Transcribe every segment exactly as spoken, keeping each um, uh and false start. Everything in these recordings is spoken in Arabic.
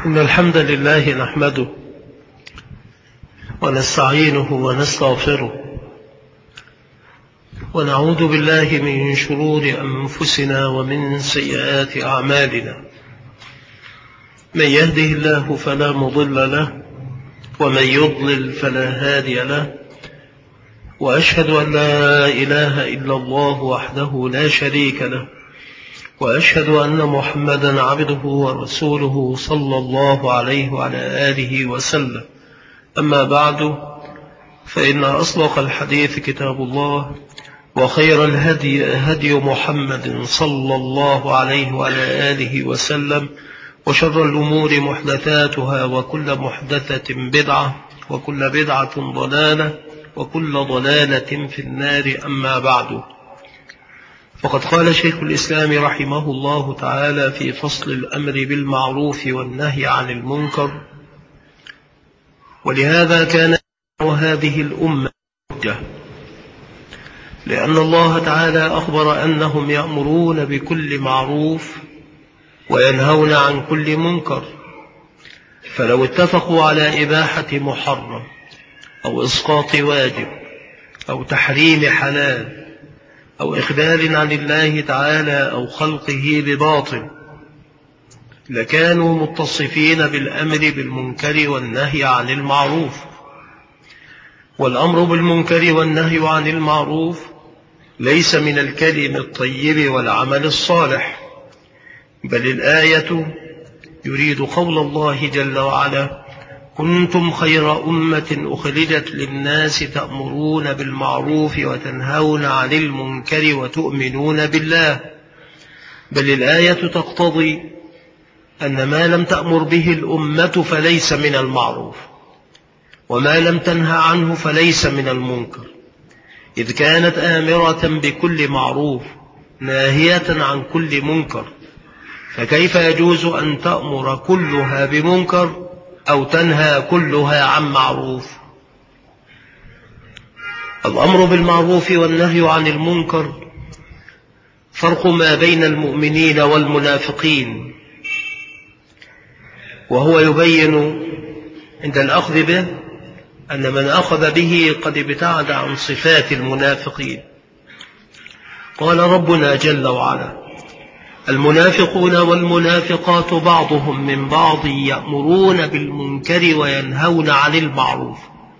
إن الحمد لله نحمده ونستعينه ونستغفره ونعوذ بالله من شرور أنفسنا ومن سيئات أعمالنا. من يهده الله فلا مضل له ومن يضلل فلا هادي له، وأشهد أن لا إله إلا الله وحده لا شريك له، وأشهد أن محمدا عبده ورسوله صلى الله عليه وعلى آله وسلم. أما بعد، فإن أصدق الحديث كتاب الله، وخير الهدي هدي محمد صلى الله عليه وعلى آله وسلم، وشر الأمور محدثاتها، وكل محدثة بدعة، وكل بدعة ضلالة، وكل ضلالة في النار. أما بعد، فقد قال شيخ الإسلام رحمه الله تعالى في فصل الأمر بالمعروف والنهي عن المنكر: ولهذا كان هذه الأمة حجة، لأن الله تعالى أخبر أنهم يأمرون بكل معروف وينهون عن كل منكر، فلو اتفقوا على إباحة محرم أو إسقاط واجب أو تحريم حلال أو إخبار عن الله تعالى أو خلقه بباطل، لكانوا متصفين بالأمر بالمنكر والنهي عن المعروف. والأمر بالمنكر والنهي عن المعروف ليس من الكلم الطيب والعمل الصالح، بل الآية يريد قول الله جل وعلا: كنتم خير أمة أخرجت للناس تأمرون بالمعروف وتنهون عن المنكر وتؤمنون بالله. بل الآية تقتضي أن ما لم تأمر به الأمة فليس من المعروف، وما لم تنهى عنه فليس من المنكر، إذ كانت آمرة بكل معروف ناهية عن كل منكر، فكيف يجوز أن تأمر كلها بمنكر أو تنهى كلها عن معروف؟ الأمر بالمعروف والنهي عن المنكر فرق ما بين المؤمنين والمنافقين، وهو يبين عند الأخذ به أن من أخذ به قد ابتعد عن صفات المنافقين. قال ربنا جل وعلا: المنافقون والمنافقات بعضهم من بعض يأمرون بالمنكر وينهون عن المعروف.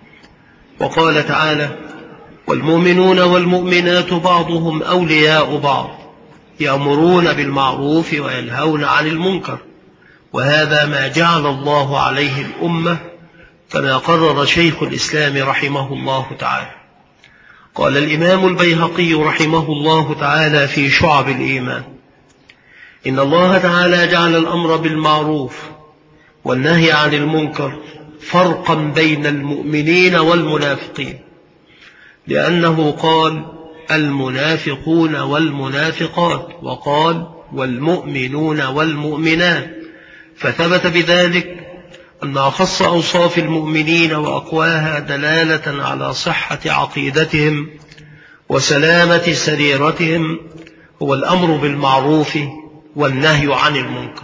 وقال تعالى: والمؤمنون والمؤمنات بعضهم أولياء بعض يأمرون بالمعروف وينهون عن المنكر. وهذا ما جعل الله عليه الأمة، كما قرر شيخ الإسلام رحمه الله تعالى. قال الإمام البيهقي رحمه الله تعالى في شعب الإيمان: إن الله تعالى جعل الأمر بالمعروف والنهي عن المنكر فرقا بين المؤمنين والمنافقين، لأنه قال: المنافقون والمنافقات، وقال: والمؤمنون والمؤمنات، فثبت بذلك أن أخص أوصاف المؤمنين وأقواها دلالة على صحة عقيدتهم وسلامة سريرتهم هو الأمر بالمعروف والنهي عن المنكر.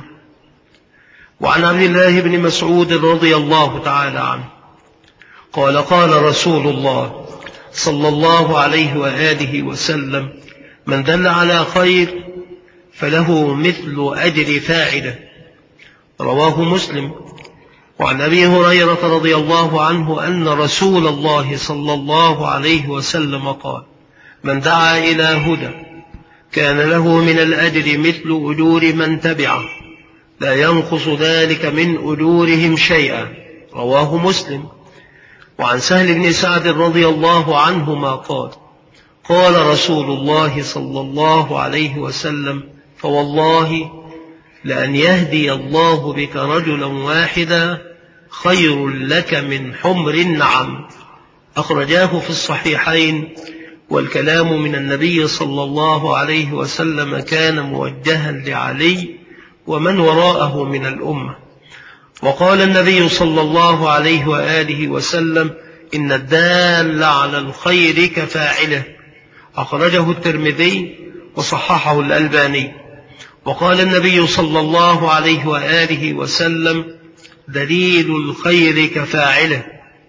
وعن عبد الله بن مسعود رضي الله تعالى عنه قال: قال رسول الله صلى الله عليه وآله وسلم: من دل على خير فله مثل أجر فاعله. رواه مسلم. وعن أبي هريرة رضي الله عنه أن رسول الله صلى الله عليه وسلم قال: من دعا إلى هدى كان له من الأجر مثل أجور من تبعه، لا ينقص ذلك من أجورهم شيئا. رواه مسلم. وعن سهل بن سعد رضي الله عنهما قال: قال رسول الله صلى الله عليه وسلم: فوالله لأن يهدي الله بك رجلا واحدا خير لك من حمر النعم. أخرجاه في الصحيحين. والكلام من النبي صلى الله عليه وسلم كان موجها لعلي ومن وراءه من الأمة. وقال النبي صلى الله عليه وآله وسلم: إن الدال على الخير كفاعله. أخرجه الترمذي وصححه الألباني. وقال النبي صلى الله عليه وآله وسلم: دليل الخير كفاعله،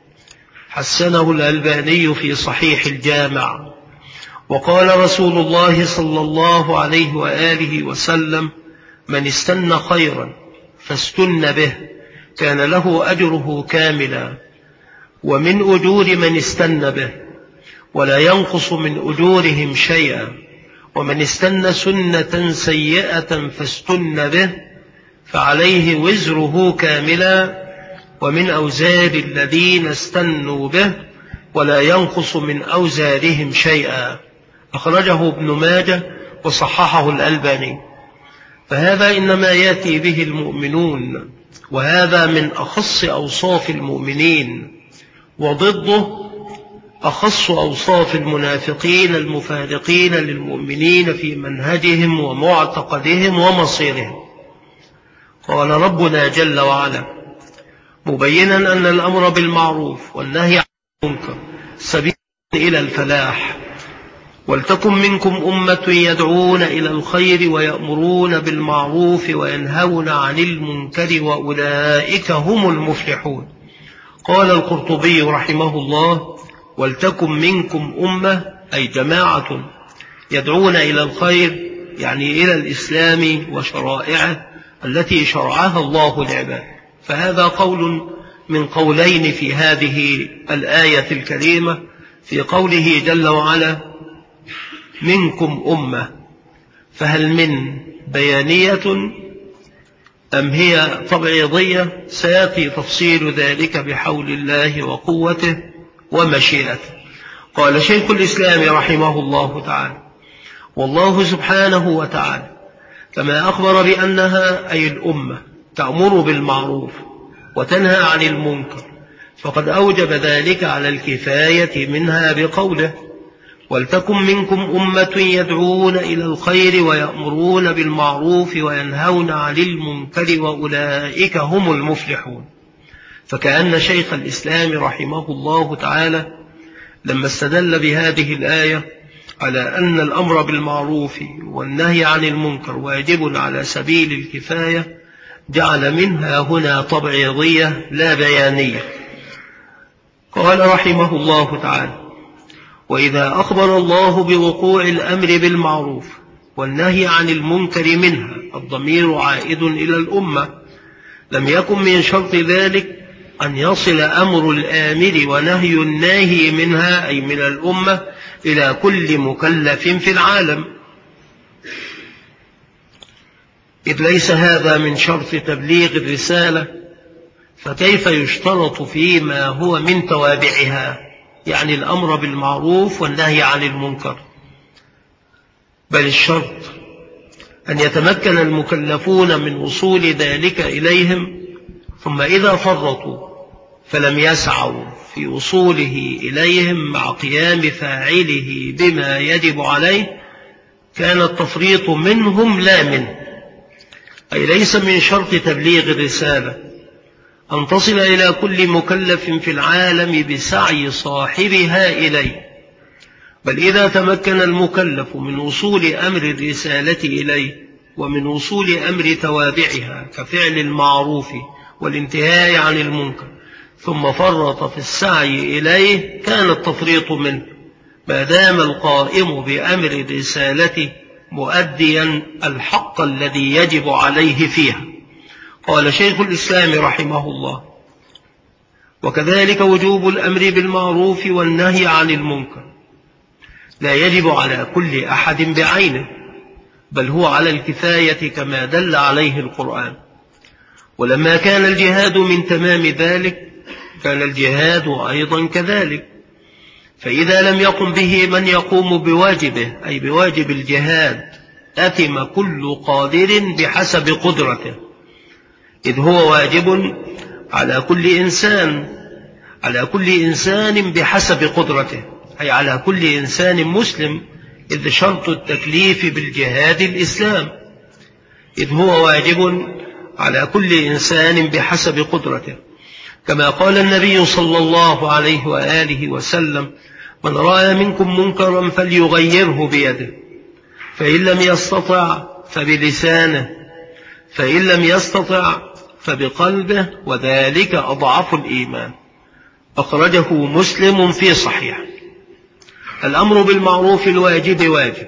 حسنه الألباني في صحيح الجامع. وقال رسول الله صلى الله عليه وآله وسلم: من استنى خيرا فاستن به كان له أجره كاملا، ومن أجور من استنى به، ولا ينقص من أجورهم شيئا. ومن استنى سنة سيئة فاستن به فعليه وزره كاملا، ومن أوزار الذين استنوا به، ولا ينقص من أوزارهم شيئا. أخرجه ابن ماجه وصححه الألباني. فهذا إنما يأتي به المؤمنون، وهذا من أخص أوصاف المؤمنين، وضده أخص أوصاف المنافقين المفارقين للمؤمنين في منهجهم ومعتقدهم ومصيرهم. قال ربنا جل وعلا مبينا أن الأمر بالمعروف والنهي عن المنكر سبيل إلى الفلاح: ولتكن منكم أمة يدعون إلى الخير ويأمرون بالمعروف وينهون عن المنكر وأولئك هم المفلحون. قال القرطبي رحمه الله: ولتكن منكم أمة أي جماعة يدعون إلى الخير، يعني إلى الإسلام وشرائعه التي شرعها الله لعباده. فهذا قول من قولين في هذه الآية الكريمة، في قوله جل وعلا منكم أمة، فهل من بيانية أم هي تبعيضية؟ سيأتي تفصيل ذلك بحول الله وقوته ومشيئته. قال شيخ الإسلام رحمه الله تعالى: والله سبحانه وتعالى كما أخبر بأنها أي الأمة تأمر بالمعروف وتنهى عن المنكر، فقد أوجب ذلك على الكفاية منها بقوله: ولتكن منكم أمة يدعون إلى الخير ويأمرون بالمعروف وينهون عن المنكر وأولئك هم المفلحون. فكأن شيخ الإسلام رحمه الله تعالى لما استدل بهذه الآية على أن الأمر بالمعروف والنهي عن المنكر واجب على سبيل الكفاية، جعل منها هنا تبعيضية لا بيانية. قال رحمه الله تعالى: وإذا أخبر الله بوقوع الأمر بالمعروف والنهي عن المنكر منها، الضمير عائد إلى الأمة، لم يكن من شرط ذلك أن يصل أمر الآمر ونهي الناهي منها أي من الأمة إلى كل مكلف في العالم، إذ ليس هذا من شرط تبليغ الرسالة، فكيف يشترط فيما هو من توابعها، يعني الأمر بالمعروف والنهي عن المنكر؟ بل الشرط أن يتمكن المكلفون من وصول ذلك إليهم، ثم إذا فرطوا فلم يسعوا في وصوله إليهم مع قيام فاعله بما يجب عليه، كان التفريط منهم لا منه. أي ليس من شرط تبليغ الرسالة أن تصل إلى كل مكلف في العالم بسعي صاحبها إليه، بل إذا تمكن المكلف من وصول أمر الرسالة إليه ومن وصول أمر توابعها كفعل المعروف والانتهاء عن المنكر ثم فرط في السعي إليه، كان التفريط منه، ما دام القائم بأمر الرسالة مؤديا الحق الذي يجب عليه فيها. قال شيخ الإسلام رحمه الله: وكذلك وجوب الأمر بالمعروف والنهي عن المنكر لا يجب على كل أحد بعينه، بل هو على الكفاية كما دل عليه القرآن. ولما كان الجهاد من تمام ذلك كان الجهاد أيضا كذلك، فإذا لم يقم به من يقوم بواجبه أي بواجب الجهاد أثم كل قادر بحسب قدرته، إذ هو واجب على كل إنسان على كل إنسان بحسب قدرته، أي على كل إنسان مسلم، إذ شرط التكليف بالجهاد الإسلام، إذ هو واجب على كل إنسان بحسب قدرته، كما قال النبي صلى الله عليه وآله وسلم: من رأى منكم منكرا فليغيره بيده، فإن لم يستطع فبلسانه، فإن لم يستطع فبقلبه وذلك أضعف الإيمان. أخرجه مسلم في صحيح. الأمر بالمعروف الواجب واجب،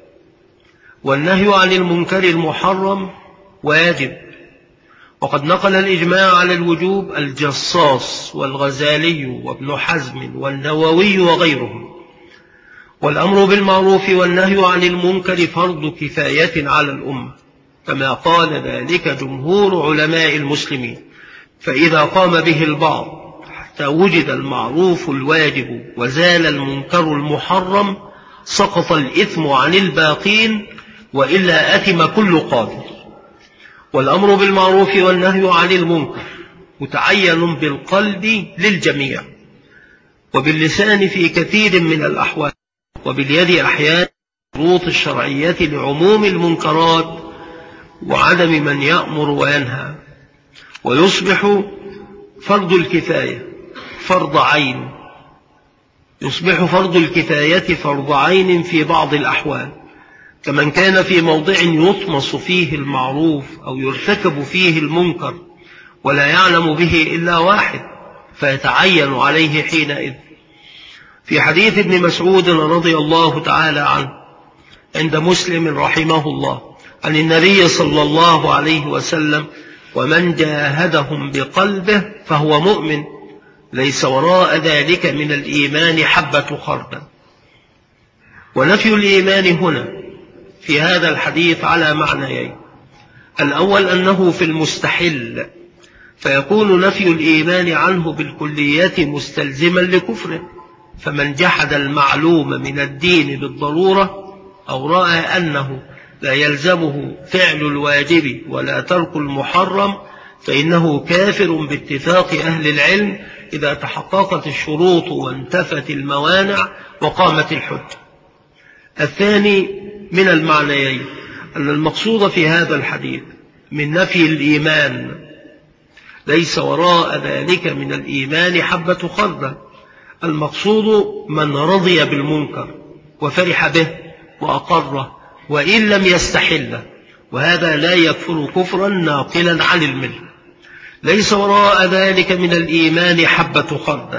والنهي عن المنكر المحرم واجب، وقد نقل الإجماع على الوجوب الجصاص والغزالي وابن حزم والنووي وغيرهم. والأمر بالمعروف والنهي عن المنكر فرض كفاية على الأمة، كما قال ذلك جمهور علماء المسلمين، فإذا قام به البعض حتى وجد المعروف الواجب وزال المنكر المحرم سقط الإثم عن الباقين، وإلا أثم كل قادر. والأمر بالمعروف والنهي عن المنكر متعين بالقلب للجميع، وباللسان في كثير من الأحوال، وباليد أحيانا الشروط الشرعية لعموم المنكرات وعدم من يأمر وينهى. ويصبح فرض الكفاية فرض عين يصبح فرض الكفاية فرض عين في بعض الأحوال، كمن كان في موضع يطمس فيه المعروف أو يرتكب فيه المنكر ولا يعلم به إلا واحد، فيتعين عليه حينئذ. في حديث ابن مسعود رضي الله تعالى عنه عند مسلم رحمه الله عن النبي صلى الله عليه وسلم: ومن جاهدهم بقلبه فهو مؤمن، ليس وراء ذلك من الإيمان حبة خردل. ونفي الإيمان هنا في هذا الحديث على معنيين: الأول أنه في المستحل، فيكون نفي الإيمان عنه بالكلية مستلزما لكفره، فمن جحد المعلوم من الدين بالضرورة أو رأى أنه لا يلزمه فعل الواجب ولا ترك المحرم فإنه كافر باتفاق أهل العلم إذا تحققت الشروط وانتفت الموانع وقامت الحجة. الثاني من المعنيين أن المقصود في هذا الحديث من نفي الإيمان ليس وراء ذلك من الإيمان حبة خردل، المقصود من رضي بالمنكر وفرح به وأقره وإن لم يستحله، وهذا لا يكفر كفرا ناقلا عن الملة. ليس وراء ذلك من الإيمان حبة خردل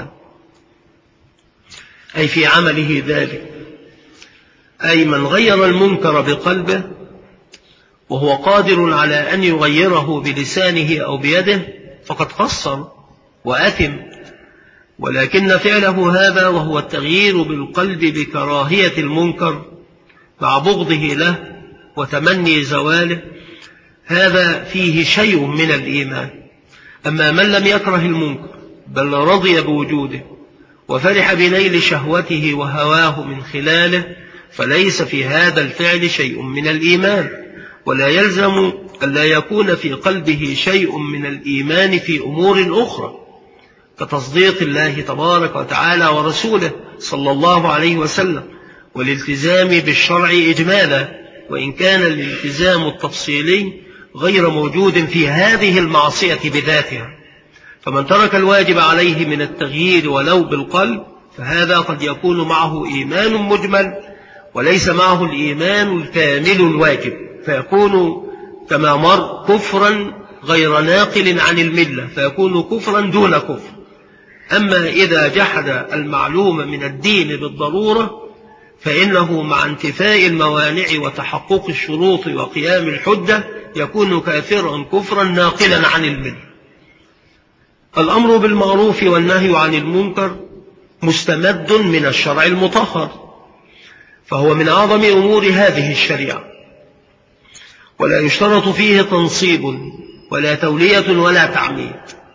أي في عمله ذلك، أي من غير المنكر بقلبه وهو قادر على أن يغيره بلسانه أو بيده فقد قصر وأثم، ولكن فعله هذا وهو التغيير بالقلب بكراهية المنكر مع بغضه له وتمني زواله، هذا فيه شيء من الإيمان. أما من لم يكره المنكر بل رضي بوجوده وفرح بنيل شهوته وهواه من خلاله فليس في هذا الفعل شيء من الإيمان، ولا يلزم أن لا يكون في قلبه شيء من الإيمان في أمور أخرى كتصديق الله تبارك وتعالى ورسوله صلى الله عليه وسلم والالتزام بالشرع إجمالا، وإن كان الالتزام التفصيلي غير موجود في هذه المعصية بذاتها. فمن ترك الواجب عليه من التغيير ولو بالقلب فهذا قد يكون معه إيمان مجمل وليس معه الإيمان الكامل الواجب، فيكون كما مر كفرا غير ناقل عن الملة، فيكون كفرا دون كفر. أما إذا جحد المعلوم من الدين بالضرورة فإنه مع انتفاء الموانع وتحقق الشروط وقيام الحجة يكون كافرا كفرا ناقلا عن الملة. الأمر بالمعروف والنهي عن المنكر مستمد من الشرع المطهر، فهو من أعظم أمور هذه الشريعة، ولا يشترط فيه تنصيب ولا تولية ولا تعميد.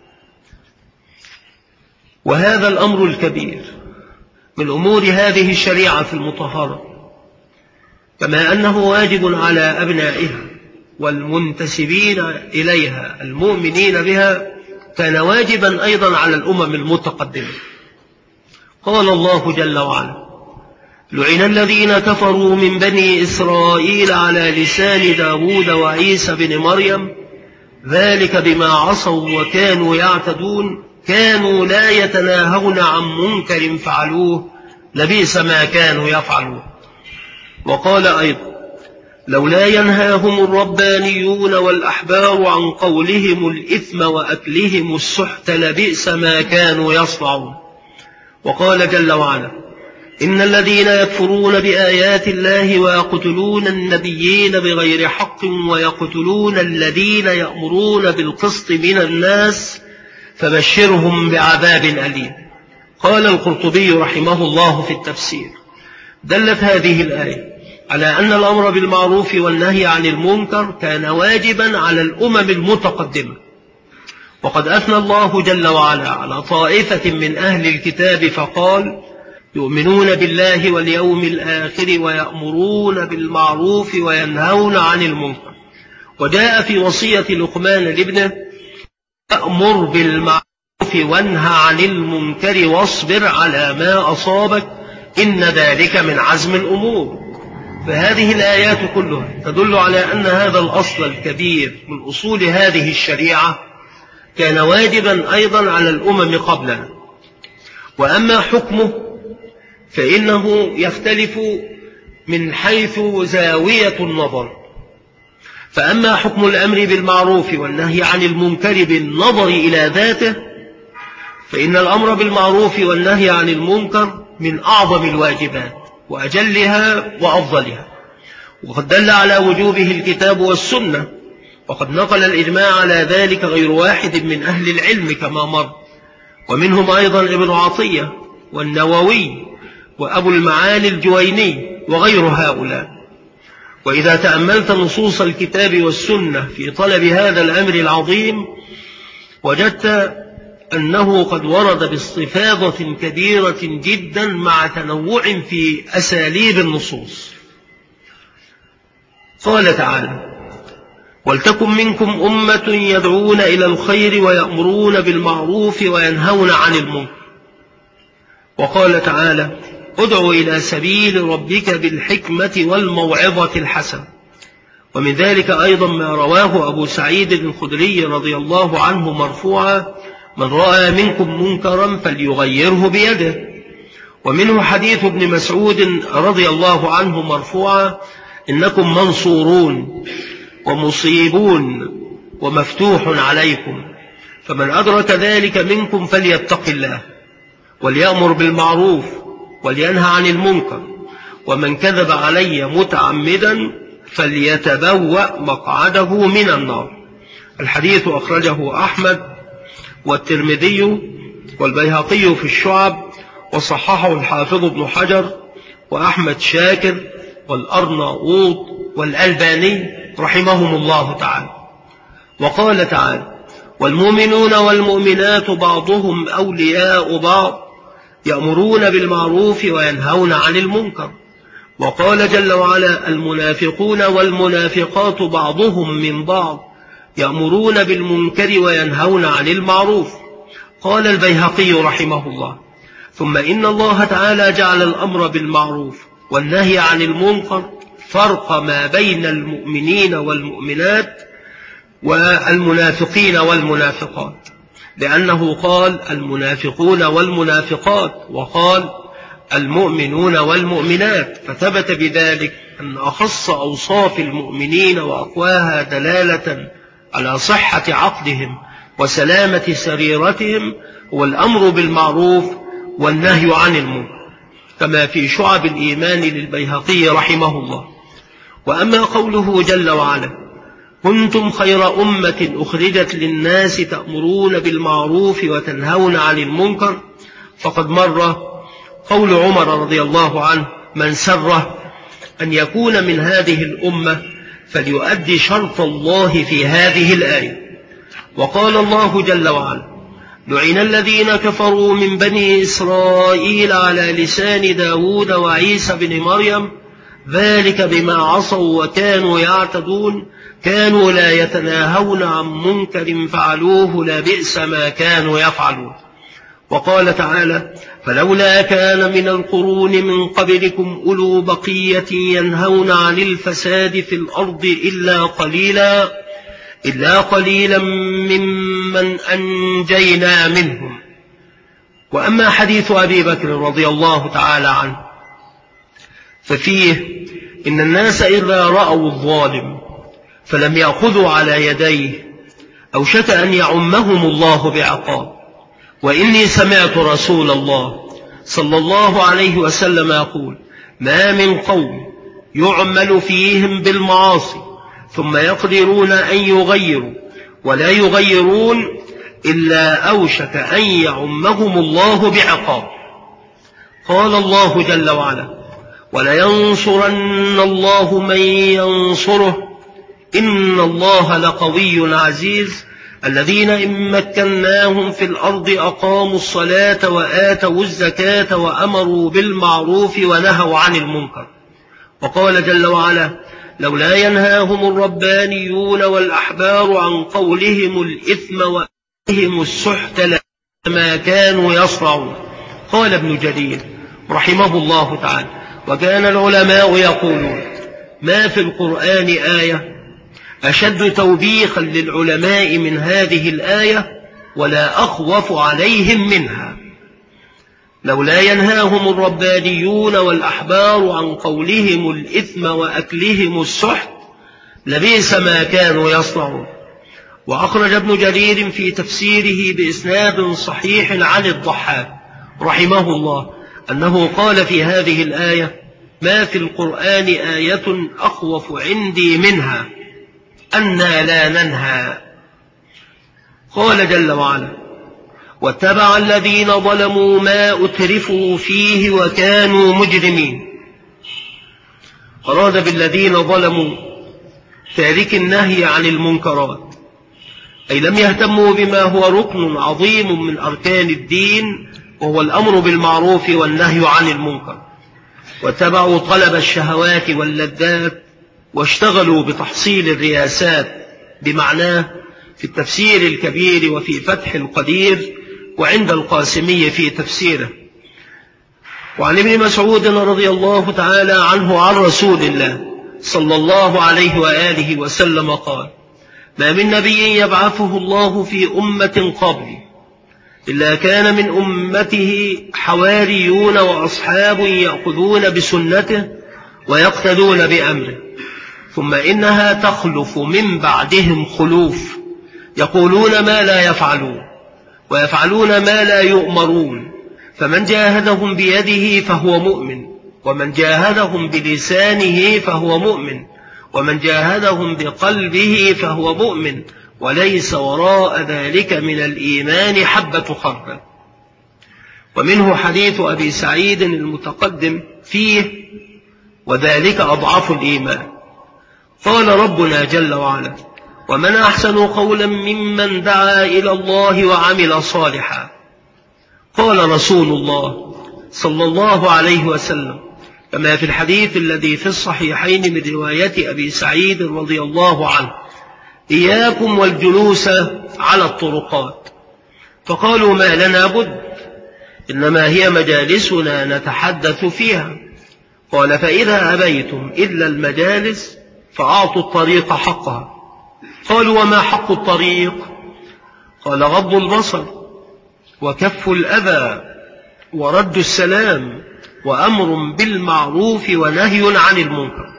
وهذا الأمر الكبير من أمور هذه الشريعة المطهرة، كما أنه واجب على أبنائها والمنتسبين إليها المؤمنين بها، كان واجبا أيضا على الأمم المتقدمة. قال الله جل وعلا: لعن الذين كفروا من بني إسرائيل على لسان داود وعيسى بن مريم ذلك بما عصوا وكانوا يعتدون كانوا لا يتناهون عن منكر فعلوه لبئس ما كانوا يفعلون. وقال أيضا: لولا ينهاهم الربانيون والأحبار عن قولهم الإثم وأكلهم السحت لبئس ما كانوا يصنعون. وقال جل وعلا: إن الذين يكفرون بآيات الله ويقتلون النبيين بغير حق ويقتلون الذين يأمرون بالقسط من الناس فبشرهم بعذاب أليم. قال القرطبي رحمه الله في التفسير: دلت هذه الآية على أن الأمر بالمعروف والنهي عن المنكر كان واجبا على الأمم المتقدمة. وقد أثنى الله جل وعلا على طائفة من أهل الكتاب فقال: يؤمنون بالله واليوم الآخر ويأمرون بالمعروف وينهون عن المنكر. وجاء في وصية لقمان لابنه: أمر بالمعروف وانهى عن المنكر واصبر على ما أصابك إن ذلك من عزم الأمور. فهذه الآيات كلها تدل على أن هذا الأصل الكبير من أصول هذه الشريعة كان واجبا أيضا على الأمم قبلنا. وأما حكمه فإنه يختلف من حيث زاوية النظر. فأما حكم الأمر بالمعروف والنهي عن المنكر بالنظر إلى ذاته، فإن الأمر بالمعروف والنهي عن المنكر من أعظم الواجبات وأجلها وأفضلها، وقد دل على وجوبه الكتاب والسنة، وقد نقل الإجماع على ذلك غير واحد من أهل العلم كما مر، ومنهم أيضا ابن عطية والنووي وأبو المعالي الجويني وغير هؤلاء. وإذا تأملت نصوص الكتاب والسنة في طلب هذا الأمر العظيم وجدت أنه قد ورد باستفاضة كبيرة جدا مع تنوع في أساليب النصوص. قال تعالى: ولتكن منكم أمة يدعون إلى الخير ويأمرون بالمعروف وينهون عن المنكر. وقال تعالى: ادع إلى سبيل ربك بالحكمة والموعظة الحسنة. ومن ذلك أيضا ما رواه أبو سعيد الخدري رضي الله عنه مرفوعا: من رأى منكم منكرا فليغيره بيده. ومنه حديث ابن مسعود رضي الله عنه مرفوعا: إنكم منصورون ومصيبون ومفتوح عليكم، فمن أدرك ذلك منكم فليتق الله وليأمر بالمعروف ولينهى عن المنكر، ومن كذب علي متعمدا فليتبوأ مقعده من النار. الحديث أخرجه أحمد والترمذي والبيهقي في الشعب، وصححه الحافظ ابن حجر وأحمد شاكر والأرناؤوط والألباني رحمهم الله تعالى. وقال تعالى: والمؤمنون والمؤمنات بعضهم أولياء بعض يأمرون بالمعروف وينهون عن المنكر. وقال جل وعلا: المنافقون والمنافقات بعضهم من بعض يأمرون بالمنكر وينهون عن المعروف. قال البيهقي رحمه الله: ثم إن الله تعالى جعل الأمر بالمعروف والنهي عن المنكر فرق ما بين المؤمنين والمؤمنات والمنافقين والمنافقات، لأنه قال المنافقون والمنافقات وقال المؤمنون والمؤمنات، فثبت بذلك أن أخص أوصاف المؤمنين وأقواها دلالة على صحة عقدهم وسلامة سريرتهم هو الأمر بالمعروف والنهي عن المنكر، كما في شعب الإيمان للبيهقي رحمه الله. وأما قوله جل وعلا: كنتم خير أمة أخرجت للناس تأمرون بالمعروف وتنهون عن المنكر، فقد مر قول عمر رضي الله عنه: من سره أن يكون من هذه الأمة فليؤدي شرط الله في هذه الآية. وقال الله جل وعلا: لعن الذين كفروا من بني إسرائيل على لسان داود وعيسى بن مريم ذلك بما عصوا وكانوا يعتدون كانوا لا يتناهون عن منكر فعلوه لبئس ما كانوا يفعلون. وقال تعالى: فلولا كان من القرون من قبلكم أولو بقية ينهون عن الفساد في الأرض إلا قليلا إلا قليلا ممن أنجينا منهم. وأما حديث أبي بكر رضي الله تعالى عنه ففيه إن الناس إذا رأوا الظالم فلم يأخذوا على يديه أوشك أن يعمهم الله بعقاب. وإني سمعت رسول الله صلى الله عليه وسلم يقول: ما من قوم يعمل فيهم بالمعاصي ثم يقدرون أن يغيروا ولا يغيرون إلا أوشك أن يعمهم الله بعقاب. قال الله جل وعلا: ولينصرن الله من ينصره إن الله لقوي عزيز الذين إن مكناهم في الأرض أقاموا الصلاة وآتوا الزكاة وأمروا بالمعروف ونهوا عن المنكر. وقال جل وعلا: لولا ينهاهم الربانيون والأحبار عن قولهم الإثم وأكلهم السحت لما كانوا يصرعون. قال ابن جرير رحمه الله تعالى: وكان العلماء يقولون: ما في القرآن آية أشد توبيخا للعلماء من هذه الآية ولا أخوف عليهم منها. لولا ينهاهم الربانيون والأحبار عن قولهم الإثم وأكلهم السحت لبئس ما كانوا يصنعون. وأخرج ابن جرير في تفسيره بإسناد صحيح عن الضحاك رحمه الله أنه قال في هذه الآية: ما في القرآن آية أخوف عندي منها أنا لا ننهى. قال جل وعلا: واتبع الذين ظلموا ما أترفوا فيه وكانوا مجرمين. أراد بالذين ظلموا تارك النهي عن المنكرات، أي لم يهتموا بما هو ركن عظيم من أركان الدين وهو الأمر بالمعروف والنهي عن المنكر، واتبعوا طلب الشهوات واللذات واشتغلوا بتحصيل الرياسات بمعناه في التفسير الكبير وفي فتح القدير وعند القاسمي في تفسيره. وعن ابن مسعود رضي الله تعالى عنه عن رسول الله صلى الله عليه وآله وسلم قال: ما من نبي يبعثه الله في أمة قبلي إلا كان من أمته حواريون وأصحاب يأخذون بسنته ويقتدون بأمره، ثم إنها تخلف من بعدهم خلوف يقولون ما لا يفعلون ويفعلون ما لا يؤمرون، فمن جاهدهم بيده فهو مؤمن، ومن جاهدهم بلسانه فهو مؤمن، ومن جاهدهم بقلبه فهو مؤمن، وليس وراء ذلك من الإيمان حبة خردل. ومنه حديث أبي سعيد المتقدم فيه: وذلك أضعف الإيمان. قال ربنا جل وعلا: ومن أحسن قولا ممن دعا إلى الله وعمل صالحا. قال رسول الله صلى الله عليه وسلم كما في الحديث الذي في الصحيحين من رواية أبي سعيد رضي الله عنه: إياكم والجلوس على الطرقات. فقالوا: ما لنا بد، إنما هي مجالسنا نتحدث فيها. قال: فإذا أبيتم إلا المجالس فأعطوا الطريق حقها. قالوا: وما حق الطريق؟ قال: غض البصر وكف الأذى ورد السلام وأمر بالمعروف ونهي عن المنكر.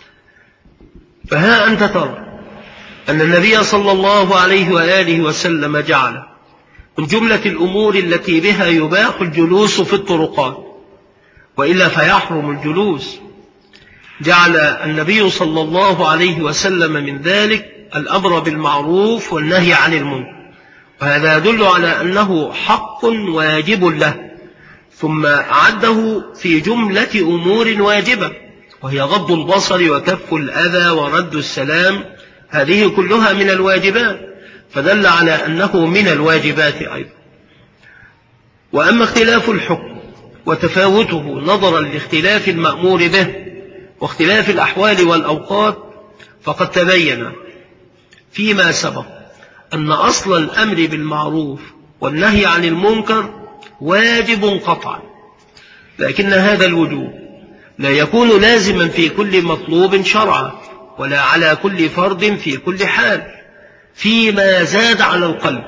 فها أنت ترى أن النبي صلى الله عليه وآله وسلم جعل من جملة الأمور التي بها يباح الجلوس في الطرقات، وإلا فيحرم الجلوس، جعل النبي صلى الله عليه وسلم من ذلك الأمر بالمعروف والنهي عن المنكر، وهذا يدل على أنه حق واجب له، ثم أعده في جملة أمور واجبة وهي غض البصر وكف الأذى ورد السلام، هذه كلها من الواجبات، فدل على أنه من الواجبات أيضا. وأما اختلاف الحكم وتفاوته نظرا لاختلاف المأمور به واختلاف الأحوال والأوقات، فقد تبين فيما سبق أن أصل الأمر بالمعروف والنهي عن المنكر واجب قطعا، لكن هذا الوجوب لا يكون لازما في كل مطلوب شرعا ولا على كل فرد في كل حال فيما زاد على القلب،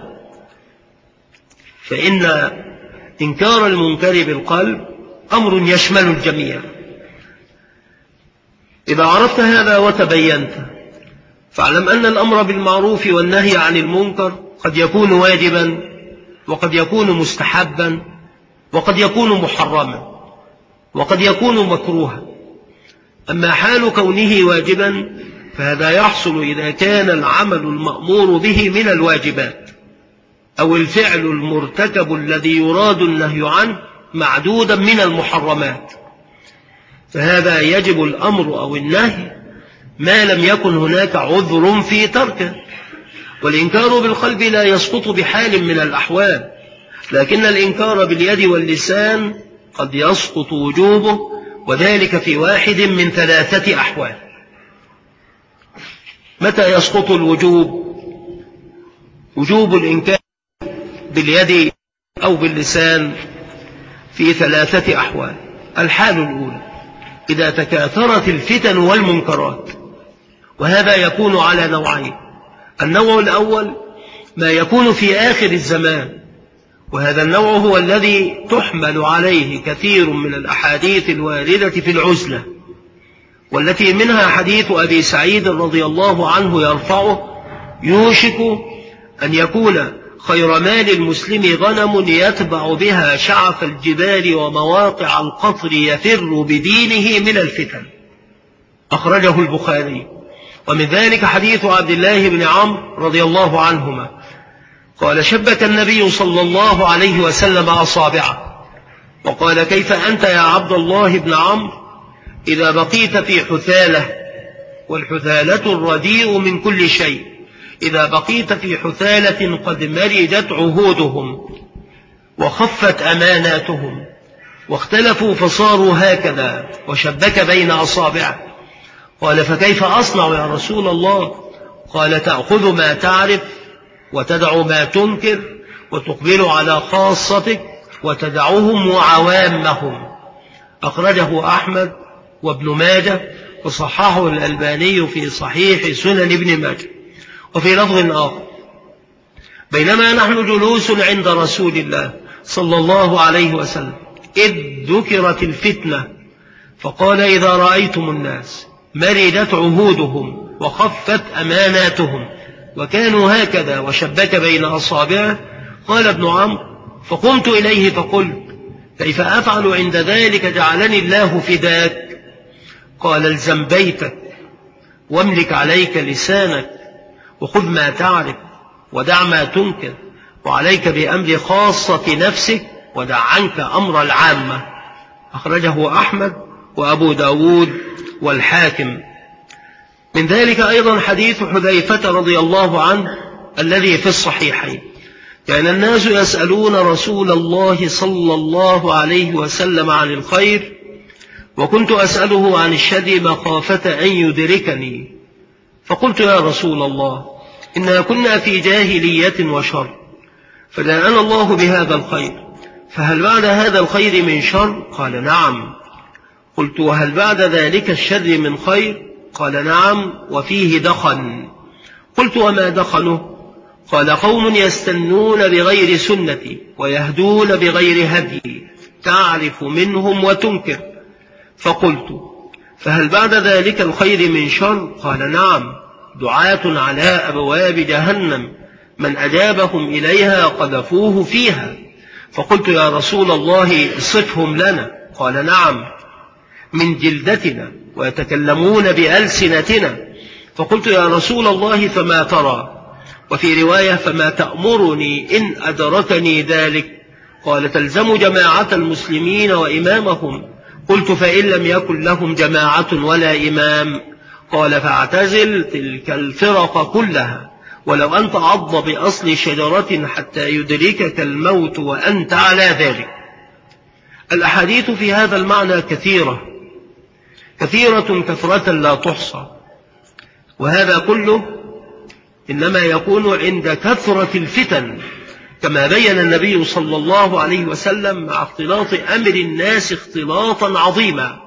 فإن إنكار المنكر بالقلب أمر يشمل الجميع. إذا عرفت هذا وتبينت فاعلم أن الأمر بالمعروف والنهي عن المنكر قد يكون واجبا، وقد يكون مستحبا، وقد يكون محرما، وقد يكون مكروها. أما حال كونه واجبا فهذا يحصل إذا كان العمل المأمور به من الواجبات، أو الفعل المرتكب الذي يراد النهي عنه معدودا من المحرمات، فهذا يجب الأمر أو النهي ما لم يكن هناك عذر في تركه. والإنكار بالقلب لا يسقط بحال من الأحوال، لكن الإنكار باليد واللسان قد يسقط وجوبه، وذلك في واحد من ثلاثة أحوال. متى يسقط الوجوب؟ وجوب الإنكار باليد أو باللسان في ثلاثة أحوال. الحال الأولى إذا تكاثرت الفتن والمنكرات، وهذا يكون على نوعين. النوع الأول ما يكون في آخر الزمان، وهذا النوع هو الذي تحمل عليه كثير من الأحاديث الواردة في العزلة، والتي منها حديث أبي سعيد رضي الله عنه يرفعه: يوشك أن يكون خير مال المسلم غنم يتبع بها شعف الجبال ومواقع القطر يفر بدينه من الفتن. أخرجه البخاري. ومن ذلك حديث عبد الله بن عمرو رضي الله عنهما قال: شبك النبي صلى الله عليه وسلم أصابعه وقال: كيف أنت يا عبد الله بن عمرو إذا بقيت في حثالة، والحثالة الرديء من كل شيء، إذا بقيت في حثالة قد مرجت عهودهم وخفت أماناتهم واختلفوا فصاروا هكذا، وشبك بين أصابعه. قال: فكيف أصنع يا رسول الله؟ قال: تأخذ ما تعرف وتدع ما تنكر، وتقبل على خاصتك وتدعهم وعوامهم. أخرجه أحمد وابن ماجه، وصححه الألباني في صحيح سنن ابن ماجه. وفي لفظ آخر: بينما نحن جلوس عند رسول الله صلى الله عليه وسلم إذ ذكرت الفتنة، فقال: إذا رأيتم الناس مرجت عهودهم وخفت أماناتهم وكانوا هكذا، وشبك بين أصابعه. قال ابن عمرو: فقمت إليه فقلت: كيف أفعل عند ذلك جعلني الله فداك؟ قال: الزم بيتك واملك عليك لسانك وخذ ما تعرف ودع ما تنكر، وعليك بأمر خاصة نفسك ودع عنك أمر العامة. أخرجه أحمد وأبو داود والحاكم. من ذلك أيضا حديث حذيفة رضي الله عنه الذي في الصحيحين: كان الناس يسألون رسول الله صلى الله عليه وسلم عن الخير، وكنت أسأله عن الشر مخافة أن يدركني، فقلت: يا رسول الله، إنا كنا في جاهلية وشر، فجاءنا الله بهذا الخير، فهل بعد هذا الخير من شر؟ قال: نعم. قلت: وهل بعد ذلك الشر من خير؟ قال: نعم، وفيه دخن. قلت: وما دخنه؟ قال: قوم يستنون بغير سنتي ويهدون بغير هدي، تعرف منهم وتنكر. فقلت: فهل بعد ذلك الخير من شر؟ قال: نعم، دعاة على أبواب جهنم من أجابهم إليها قذفوه فيها. فقلت: يا رسول الله صفهم لنا. قال: نعم، من جلدتنا ويتكلمون بألسنتنا. فقلت: يا رسول الله فما ترى؟ وفي رواية: فما تأمرني إن أدركني ذلك؟ قال: تلزم جماعة المسلمين وإمامهم. قلت: فإن لم يكن لهم جماعة ولا إمام؟ قال: فاعتزل تلك الفرق كلها، ولو أن تعض بأصل شجرة حتى يدركك الموت وأنت على ذلك. الأحاديث في هذا المعنى كثيرة كثيرة كثرة لا تحصى، وهذا كله إنما يكون عند كثرة الفتن، كما بين النبي صلى الله عليه وسلم مع اختلاط أمر الناس اختلاطا عظيما.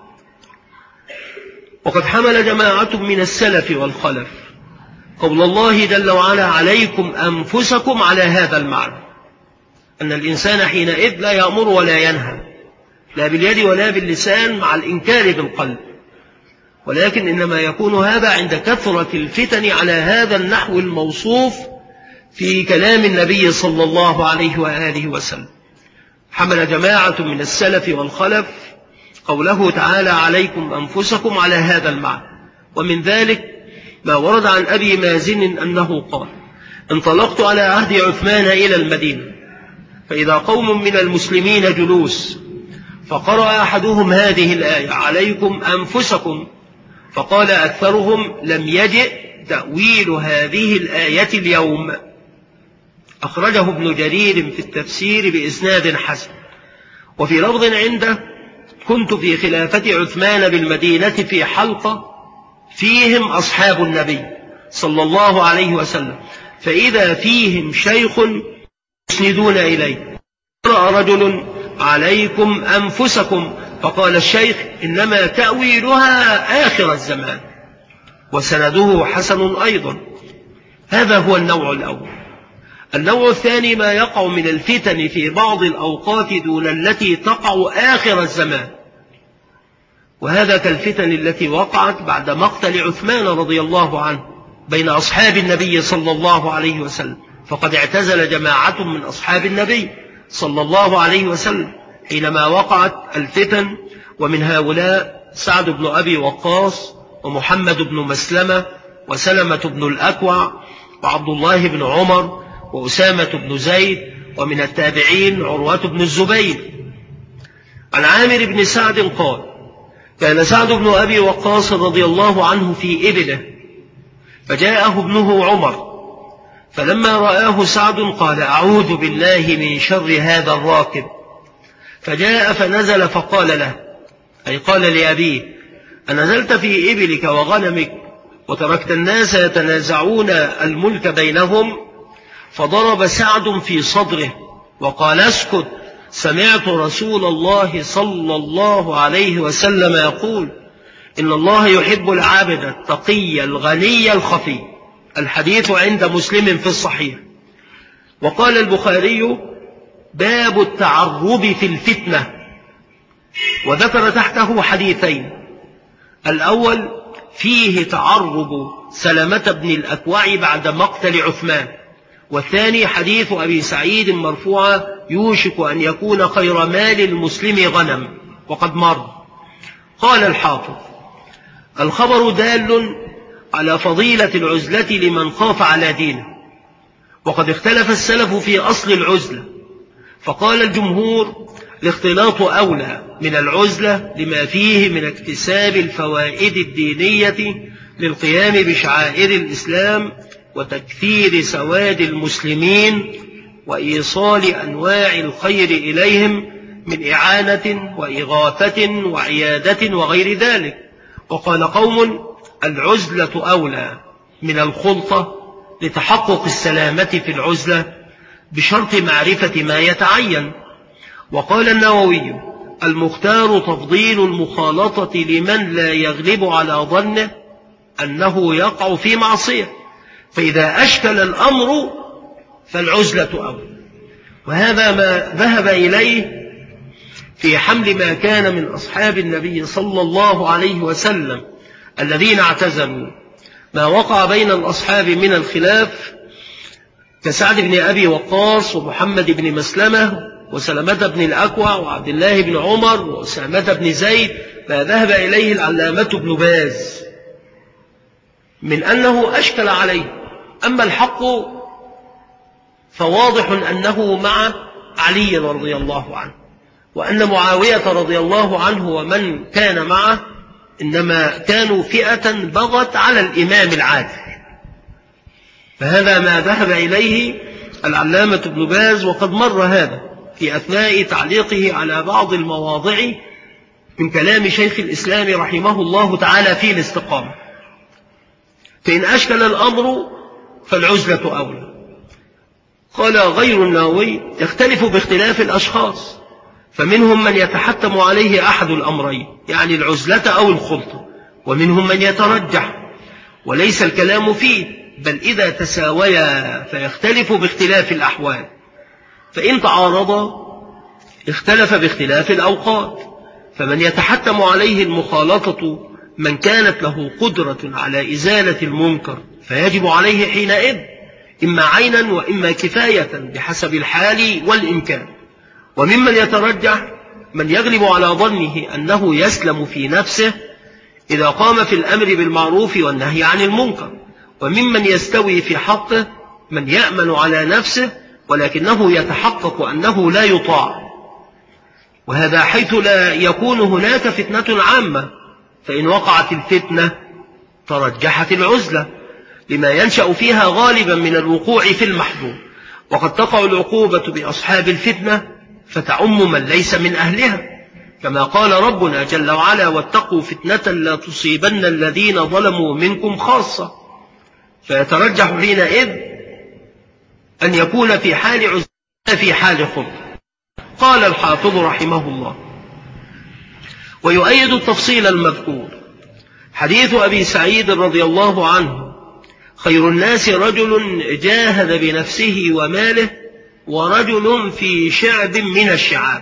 وقد حمل جماعة من السلف والخلف قول الله جل وعلا: عليكم أنفسكم، على هذا المعنى، أن الإنسان حينئذ لا يأمر ولا ينهى، لا باليد ولا باللسان، مع الإنكار بالقلب. ولكن إنما يكون هذا عند كثرة الفتن على هذا النحو الموصوف في كلام النبي صلى الله عليه وآله وسلم. حمل جماعة من السلف والخلف قوله تعالى عليكم أنفسكم على هذا المعنى، ومن ذلك ما ورد عن أبي مازن أنه قال انطلقت على عهد عثمان إلى المدينة، فإذا قوم من المسلمين جلوس، فقرأ أحدهم هذه الآية عليكم أنفسكم، فقال أكثرهم لم يجئ تأويل هذه الآية اليوم. أخرجه ابن جرير في التفسير بإسناد حسن. وفي لفظ عنده كنت في خلافة عثمان بالمدينة في حلقة فيهم أصحاب النبي صلى الله عليه وسلم، فإذا فيهم شيخ يسندون إليه، قرأ رجل عليكم أنفسكم، فقال الشيخ إنما تأويلها آخر الزمان، وسنده حسن أيضا. هذا هو النوع الأول. النوع الثاني ما يقع من الفتن في بعض الأوقات دون التي تقع آخر الزمان، وهذا كالفتن التي وقعت بعد مقتل عثمان رضي الله عنه بين أصحاب النبي صلى الله عليه وسلم، فقد اعتزل جماعة من أصحاب النبي صلى الله عليه وسلم حينما وقعت الفتن، ومن هؤلاء سعد بن أبي وقاص ومحمد بن مسلمة وسلمة بن الأكوع وعبد الله بن عمر وأسامة بن زيد، ومن التابعين عروة بن الزبير. عن عامر بن سعد قال كان سعد بن أبي وقاص رضي الله عنه في إبله، فجاءه ابنه عمر، فلما رآه سعد قال أعوذ بالله من شر هذا الراكب، فجاء فنزل فقال له، أي قال لأبيه أنزلت في إبلك وغنمك وتركت الناس يتنازعون الملك بينهم؟ فضرب سعد في صدره وقال اسكت، سمعت رسول الله صلى الله عليه وسلم يقول إن الله يحب العابد التقي الغني الخفي. الحديث عند مسلم في الصحيح. وقال البخاري باب التعرب في الفتنة، وذكر تحته حديثين. الأول فيه تعرب سلمة بن الأكوع بعد مقتل عثمان، والثاني حديث أبي سعيد مرفوعا يوشك أن يكون خير مال المسلم غنم، وقد مر. قال الحافظ الخبر دال على فضيلة العزلة لمن خاف على دينه، وقد اختلف السلف في أصل العزلة، فقال الجمهور الاختلاط أولى من العزلة لما فيه من اكتساب الفوائد الدينية للقيام بشعائر الإسلام وتكثير سواد المسلمين وإيصال أنواع الخير إليهم من إعانة وإغاثة وعيادة وغير ذلك. وقال قوم العزلة أولى من الخلطة لتحقق السلامة في العزلة بشرط معرفة ما يتعين. وقال النووي المختار تفضيل المخالطة لمن لا يغلب على ظنه أنه يقع في معصية، فإذا أشكل الأمر فالعزلة أولى. وهذا ما ذهب إليه في حمل ما كان من أصحاب النبي صلى الله عليه وسلم الذين اعتزلوا ما وقع بين الأصحاب من الخلاف كسعد بن أبي وقاص ومحمد بن مسلمة وسلمة بن الأكوع وعبد الله بن عمر وأسامة بن زيد، ما ذهب إليه العلامة ابن باز من أنه أشكل عليه. أما الحق فواضح أنه مع علي رضي الله عنه، وأن معاوية رضي الله عنه ومن كان معه إنما كانوا فئة بغت على الإمام العادل. فهذا ما ذهب إليه العلامة ابن باز، وقد مر هذا في أثناء تعليقه على بعض المواضع من كلام شيخ الإسلام رحمه الله تعالى في الاستقامة. فإن أشكل الأمر فالعزلة أولى. قال غير النووي يختلف باختلاف الأشخاص، فمنهم من يتحتم عليه أحد الأمرين يعني العزلة أو الخلطة، ومنهم من يترجح وليس الكلام فيه، بل إذا تساويا فيختلف باختلاف الأحوال. فإن تعارضا اختلف باختلاف الأوقات، فمن يتحتم عليه المخالطة من كانت له قدرة على إزالة المنكر فيجب عليه حينئذ إما عينا وإما كفاية بحسب الحال والإمكان. وممن يترجح من يغلب على ظنه أنه يسلم في نفسه إذا قام في الأمر بالمعروف والنهي عن المنكر، وممن يستوي في حقه من يأمن على نفسه ولكنه يتحقق أنه لا يطاع، وهذا حيث لا يكون هناك فتنة عامة، فإن وقعت الفتنة ترجحت العزلة لما ينشأ فيها غالبا من الوقوع في المحظور، وقد تقع العقوبة بأصحاب الفتنة فتعم من ليس من أهلها، كما قال ربنا جل وعلا: واتقوا فتنة لا تصيبن الذين ظلموا منكم خاصة. فيترجح حينئذ أن يكون في حال عزلة في حال خلق. قال الحافظ رحمه الله: ويؤيد التفصيل المذكور حديث أبي سعيد رضي الله عنه: خير الناس رجل جاهد بنفسه وماله ورجل في شعب من الشعاب.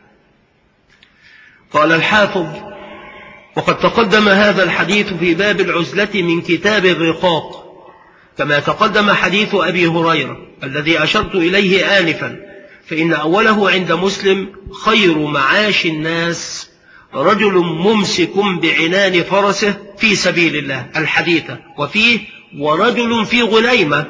قال الحافظ: وقد تقدم هذا الحديث في باب العزلة من كتاب الرقاق، كما تقدم حديث أبي هريرة الذي أشرت إليه آنفا، فإن أوله عند مسلم: خير معاش الناس رجل ممسك بعنان فرسه في سبيل الله الحديثة، وفيه: ورجل في غليمة.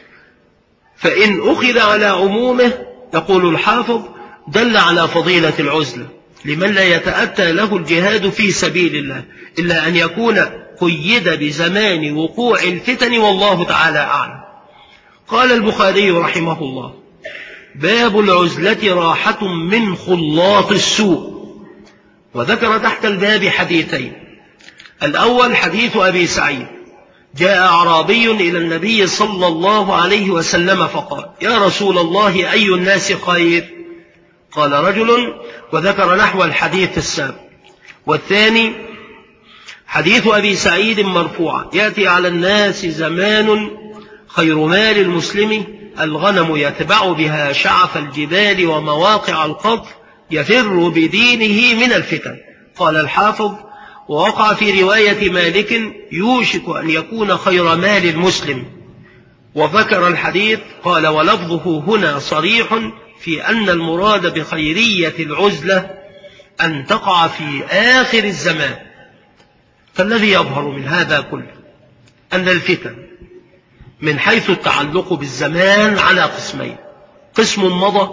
فإن أخذ على عمومه يقول الحافظ دل على فضيلة العزلة لمن لا يتأتى له الجهاد في سبيل الله، إلا أن يكون قيد بزمان وقوع الفتن، والله تعالى أعلم. قال البخاري رحمه الله: باب العزلة راحة من خلاط السوء. وذكر تحت الباب حديثين. الأول حديث أبي سعيد: جاء أعرابي إلى النبي صلى الله عليه وسلم فقال: يا رسول الله، أي الناس خير؟ قال رجل، وذكر نحو الحديث السابق. والثاني حديث أبي سعيد مرفوعا: يأتي على الناس زمان خير مال المسلم الغنم يتبع بها شعف الجبال ومواقع القطر يفر بدينه من الفتن. قال الحافظ: ووقع في رواية مالك: يوشك أن يكون خير مال المسلم. وذكر الحديث. قال: ولفظه هنا صريح في أن المراد بخيرية العزلة أن تقع في آخر الزمان. فالذي يظهر من هذا كله أن الفتن من حيث التعلق بالزمان على قسمين: قسم مضى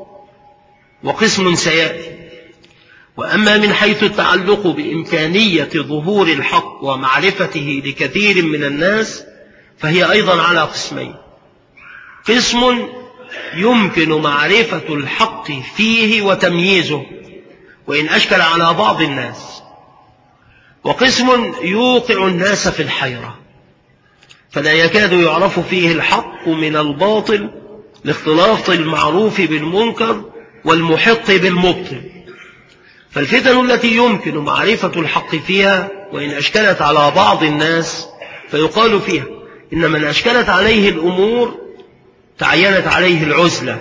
وقسم سيأتي. وأما من حيث التعلق بإمكانية ظهور الحق ومعرفته لكثير من الناس فهي أيضا على قسمين: قسم يمكن معرفة الحق فيه وتمييزه وإن أشكل على بعض الناس، وقسم يوقع الناس في الحيرة فلا يكاد يعرف فيه الحق من الباطل لاختلاط المعروف بالمنكر والمحق بالمبطل. فالفتن التي يمكن معرفة الحق فيها وإن أشكلت على بعض الناس فيقال فيها إن من أشكلت عليه الأمور تعينت عليه العزلة،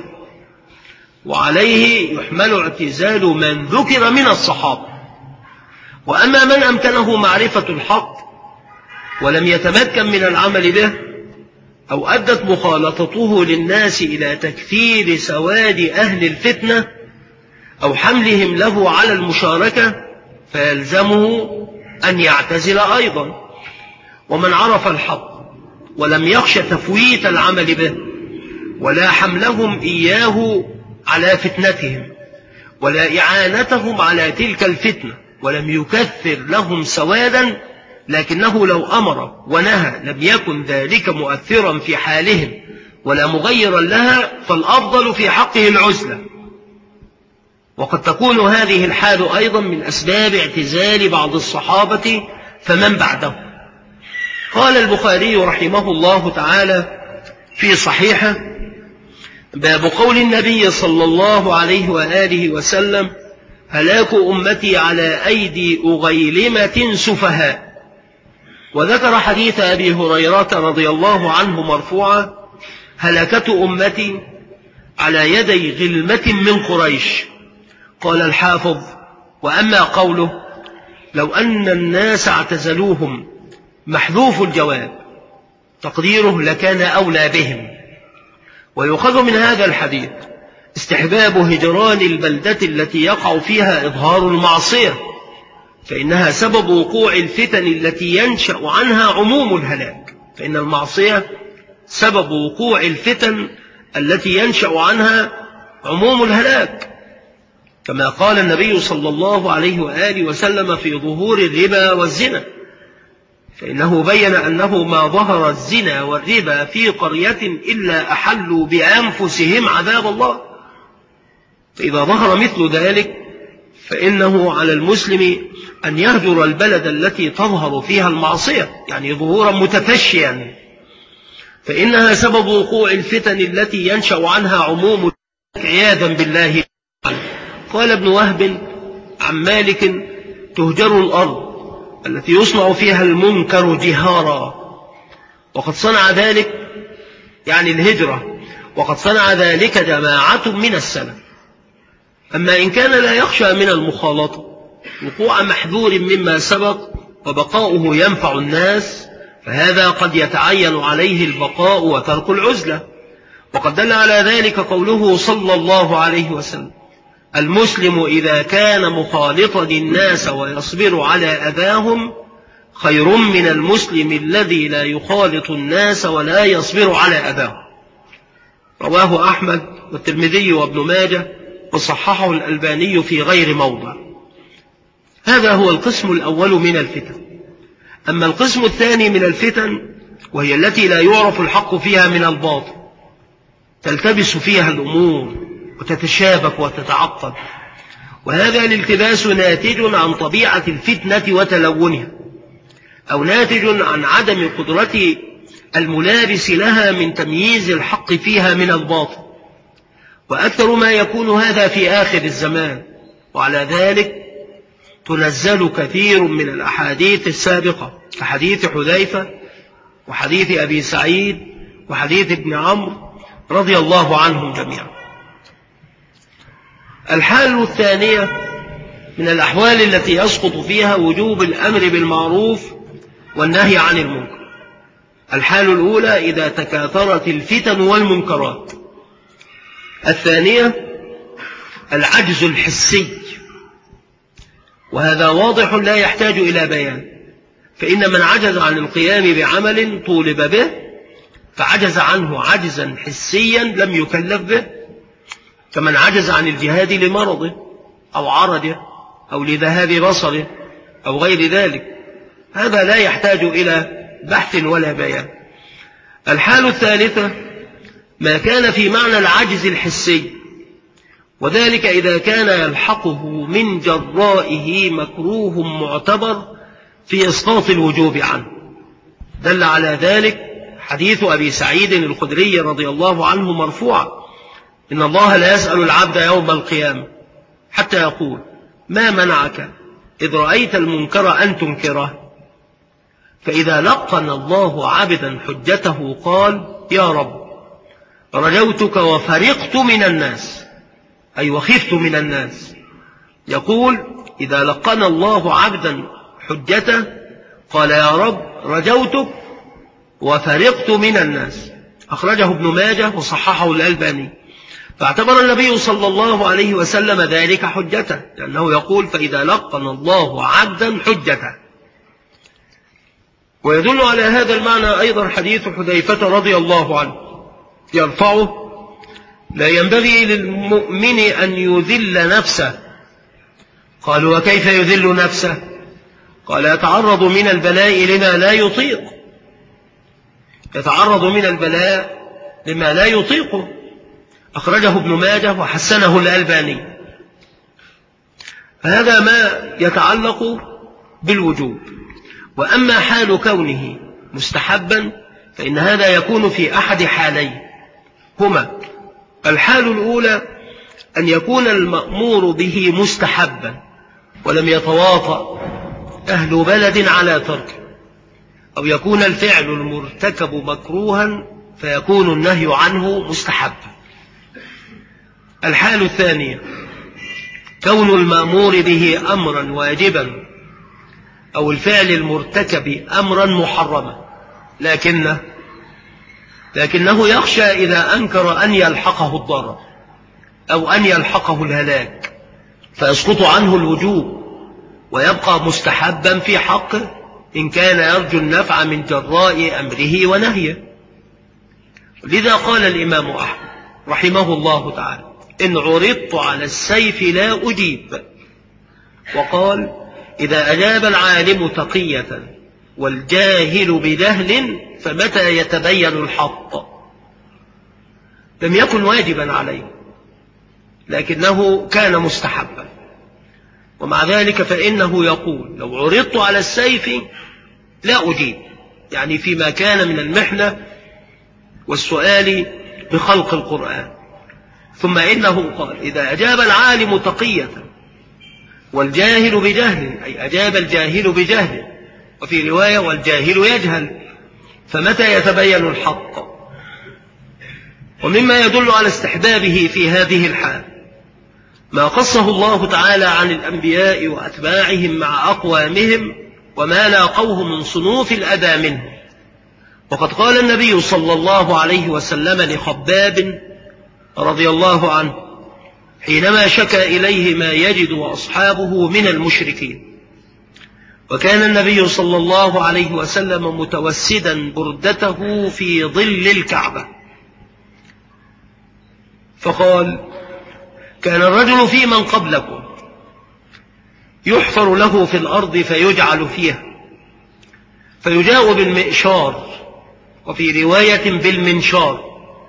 وعليه يحمل اعتزال من ذكر من الصحابة. وأما من أمكنه معرفة الحق ولم يتمكن من العمل به، أو أدت مخالطته للناس إلى تكثير سواد أهل الفتنة أو حملهم له على المشاركة، فيلزمه أن يعتزل أيضا. ومن عرف الحق ولم يخش تفويت العمل به ولا حملهم إياه على فتنتهم ولا إعانتهم على تلك الفتنة ولم يكثر لهم سوادا، لكنه لو أمر ونهى لم يكن ذلك مؤثرا في حالهم ولا مغيرا لها، فالأفضل في حقه العزلة. وقد تكون هذه الحال أيضا من أسباب اعتزال بعض الصحابة فمن بعده. قال البخاري رحمه الله تعالى في صحيحه: باب قول النبي صلى الله عليه وآله وسلم: هلاك أمتي على أيدي أغيلمة سفهاء. وذكر حديث أبي هريرة رضي الله عنه مرفوعا: هلكة أمتي على يدي غلمة من قريش. قال الحافظ: وأما قوله لو أن الناس اعتزلوهم محذوف الجواب تقديره لكان أولى بهم. ويؤخذ من هذا الحديث استحباب هجران البلدة التي يقع فيها إظهار المعصية، فإنها سبب وقوع الفتن التي ينشأ عنها عموم الهلاك. فإن المعصية سبب وقوع الفتن التي ينشأ عنها عموم الهلاك، كما قال النبي صلى الله عليه وآله وسلم في ظهور الربا والزنا، فإنه بين أنه ما ظهر الزنا والربا في قرية إلا أحلوا بأنفسهم عذاب الله. فإذا ظهر مثل ذلك فإنه على المسلم أن يهجر البلد التي تظهر فيها المعصية، يعني ظهورا متفشيا، فإنها سبب وقوع الفتن التي ينشأ عنها عموم عياذا بالله. قال ابن وهب عن مالك: تهجر الأرض التي يصنع فيها المنكر جهارا، وقد صنع ذلك يعني الهجرة، وقد صنع ذلك جماعة من السلف. أما إن كان لا يخشى من المخالطة وقوع محذور مما سبق وبقاؤه ينفع الناس، فهذا قد يتعين عليه البقاء وترك العزلة. وقد دل على ذلك قوله صلى الله عليه وسلم: المسلم إذا كان مخالطا الناس ويصبر على أذاهم خير من المسلم الذي لا يخالط الناس ولا يصبر على أذاهم. رواه أحمد والترمذي وابن ماجه وصححه الألباني في غير موضع. هذا هو القسم الأول من الفتن. أما القسم الثاني من الفتن وهي التي لا يعرف الحق فيها من الباطل، تلتبس فيها الأمور وتتشابك وتتعقد، وهذا الالتباس ناتج عن طبيعة الفتنة وتلونها، أو ناتج عن عدم قدرة الملابس لها من تمييز الحق فيها من الباطل، وأكثر ما يكون هذا في آخر الزمان. وعلى ذلك تنزل كثير من الأحاديث السابقة كحديث حذيفة وحديث أبي سعيد وحديث ابن عمرو رضي الله عنهم جميعا. الحال الثانية من الأحوال التي يسقط فيها وجوب الأمر بالمعروف والنهي عن المنكر. الحال الأولى إذا تكاثرت الفتن والمنكرات. الثانية العجز الحسي، وهذا واضح لا يحتاج إلى بيان، فإن من عجز عن القيام بعمل طولب به فعجز عنه عجزا حسيا لم يكلف به، كمن عجز عن الجهاد لمرضه أو عرضه أو لذهاب بصره أو غير ذلك، هذا لا يحتاج إلى بحث ولا بيان. الحال الثالثة ما كان في معنى العجز الحسي، وذلك إذا كان يلحقه من جرائه مكروه معتبر في إسقاط الوجوب عنه. دل على ذلك حديث أبي سعيد الخدري رضي الله عنه مرفوعا: إن الله لا يسأل العبد يوم القيامة حتى يقول: ما منعك إذ رأيت المنكر أن تنكره؟ فإذا لقن الله عبدا حجته قال: يا رب رجوتك وفرقت من الناس، أي وخفت من الناس. يقول: إذا لقن الله عبدا حجته قال: يا رب رجوتك وفرقت من الناس. أخرجه ابن ماجه وصححه الألباني. فاعتبر النبي صلى الله عليه وسلم ذلك حجته، لأنه يقول: فإذا لقن الله عبدا حجته. ويدل على هذا المعنى أيضا حديث حذيفة رضي الله عنه يرفعه: لا ينبغي للمؤمن أن يذل نفسه. قالوا: وكيف يذل نفسه؟ قال: يتعرض من البلاء لما لا يطيق، يتعرض من البلاء لما لا يطيقه. أخرجه ابن ماجه وحسنه الألباني. فهذا ما يتعلق بالوجوب. وأما حال كونه مستحبا فإن هذا يكون في أحد حالين هما: الحال الأولى أن يكون المأمور به مستحبا ولم يتواطأ أهل بلد على تركه، أو يكون الفعل المرتكب مكروها فيكون النهي عنه مستحبا. الحال الثانية كون المأمور به أمرا واجبا أو الفعل المرتكب أمرا محرما، لكنه لكنه يخشى إذا أنكر أن يلحقه الضرر أو أن يلحقه الهلاك، فيسقط عنه الوجوب ويبقى مستحبا في حقه إن كان يرجو النفع من جراء أمره ونهيه. لذا قال الإمام أحمد رحمه الله تعالى: إن عرضت على السيف لا أجيب. وقال: إذا أجاب العالم تقية والجاهل بجهل فمتى يتبين الحق. لم يكن واجبا عليه، لكنه كان مستحبا، ومع ذلك فإنه يقول: لو عرضت على السيف لا أجيب، يعني فيما كان من المحنة والسؤال بخلق القرآن. ثم إنه قال: إذا أجاب العالم تقية والجاهل بجهل، أي أجاب الجاهل بجهل، وفي رواية: والجاهل يجهل، فمتى يتبين الحق. ومما يدل على استحبابه في هذه الحال ما قصه الله تعالى عن الأنبياء وأتباعهم مع أقوامهم وما لاقوه من صنوف الأذى منه. وقد قال النبي صلى الله عليه وسلم لخباب رضي الله عنه حينما شكى إليه ما يجد أصحابه من المشركين، وكان النبي صلى الله عليه وسلم متوسدا بردته في ظل الكعبة، فقال: كان الرجل في من قبلكم يحفر له في الأرض فيجعل فيها، فيجاء بالمئشار، وفي رواية بالمنشار،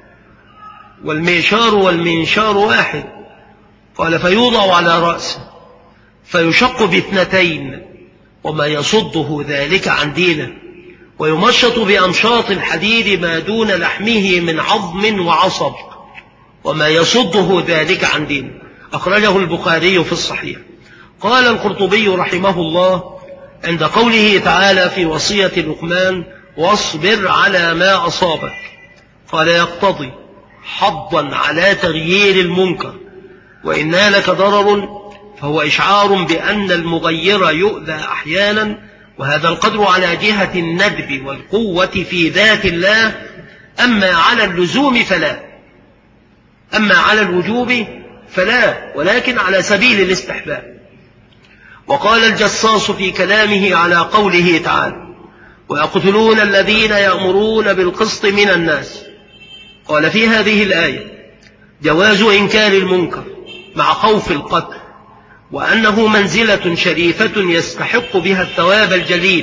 والمئشار والمنشار واحد. قال: فيوضع على رأسه فيشق باثنتين، وما يصده ذلك عن دينه، ويمشط بأمشاط الحديد ما دون لحمه من عظم وعصب، وما يصده ذلك عن دينه. أخرجه البخاري في الصحيح. قال القرطبي رحمه الله عند قوله تعالى في وصية لقمان: واصبر على ما أصابك، قال: يقتضي حظا على تغيير المنكر، وإن نالك ضرر فهو إشعار بأن المغير يؤذى أحيانا، وهذا القدر على جهة الندب والقوة في ذات الله. أما على اللزوم فلا، أما على الوجوب فلا، ولكن على سبيل الاستحباب. وقال الجصاص في كلامه على قوله تعالى: ويقتلون الذين يأمرون بالقسط من الناس، قال في هذه الآية: جواز إنكار المنكر مع خوف القتل، وأنه منزلة شريفة يستحق بها الثواب الجليل،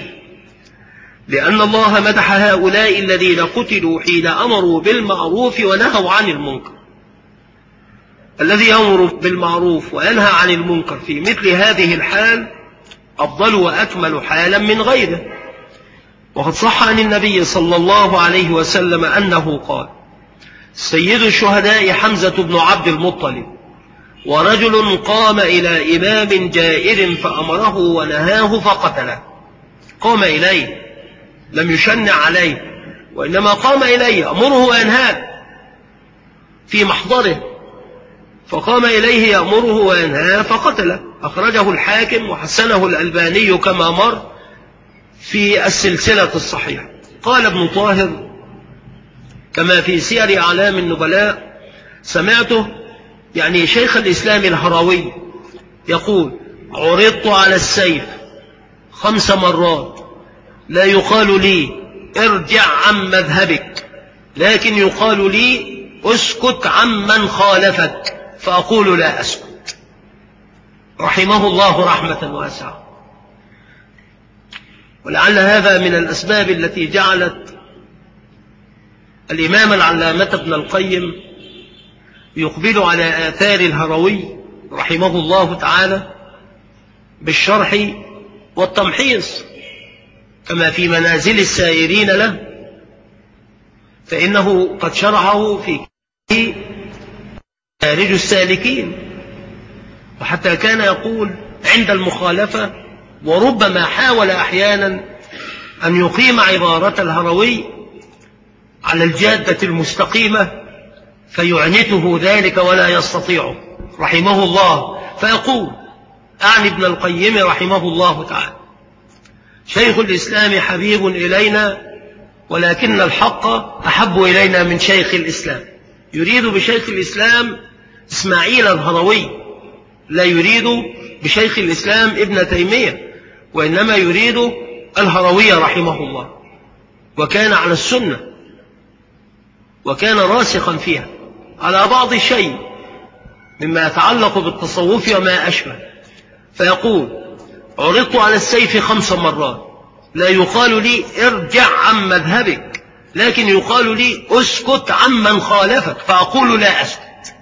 لأن الله مدح هؤلاء الذين قتلوا حين أمروا بالمعروف ونهوا عن المنكر. الذي يأمر بالمعروف وينهى عن المنكر في مثل هذه الحال أفضل وأكمل حالا من غيره. وقد صح عن النبي صلى الله عليه وسلم أنه قال: سيد الشهداء حمزة بن عبد المطلب، ورجل قام إلى إمام جائر فأمره ونهاه فقتله. قام إليه، لم يشنع عليه، وإنما قام إليه أمره وينهاه في محضره، فقام إليه يأمره وينهاه فقتله. أخرجه الحاكم وحسنه الألباني كما مر في السلسلة الصحيحة. قال ابن طاهر كما في سير أعلام النبلاء: سمعته، يعني شيخ الإسلام الهروي، يقول: عرضت على السيف خمس مرات، لا يقال لي ارجع عن مذهبك، لكن يقال لي اسكت عمن خالفك، فأقول لا أسكت. رحمه الله رحمة واسعة. ولعل هذا من الأسباب التي جعلت الإمام العلامة ابن القيم يقبل على آثار الهروي رحمه الله تعالى بالشرح والتمحيص كما في منازل السائرين له، فإنه قد شرحه في مدارج السالكين، وحتى كان يقول عند المخالفة، وربما حاول أحيانا أن يقيم عبارة الهروي على الجادة المستقيمة فيعنته ذلك ولا يستطيعه رحمه الله، فيقول: أعني ابن القيم رحمه الله تعالى: شيخ الإسلام حبيب إلينا ولكن الحق أحب إلينا من شيخ الإسلام. يريد بشيخ الإسلام إسماعيل الهروي، لا يريد بشيخ الإسلام ابن تيمية، وإنما يريد الهروي رحمه الله، وكان على السنة وكان راسخا فيها على بعض الشيء مما يتعلق بالتصوف وما أشبه. فيقول: عرضت على السيف خمس مرات، لا يقال لي ارجع عن مذهبك، لكن يقال لي اسكت عمن خالفك، فأقول لا أسكت.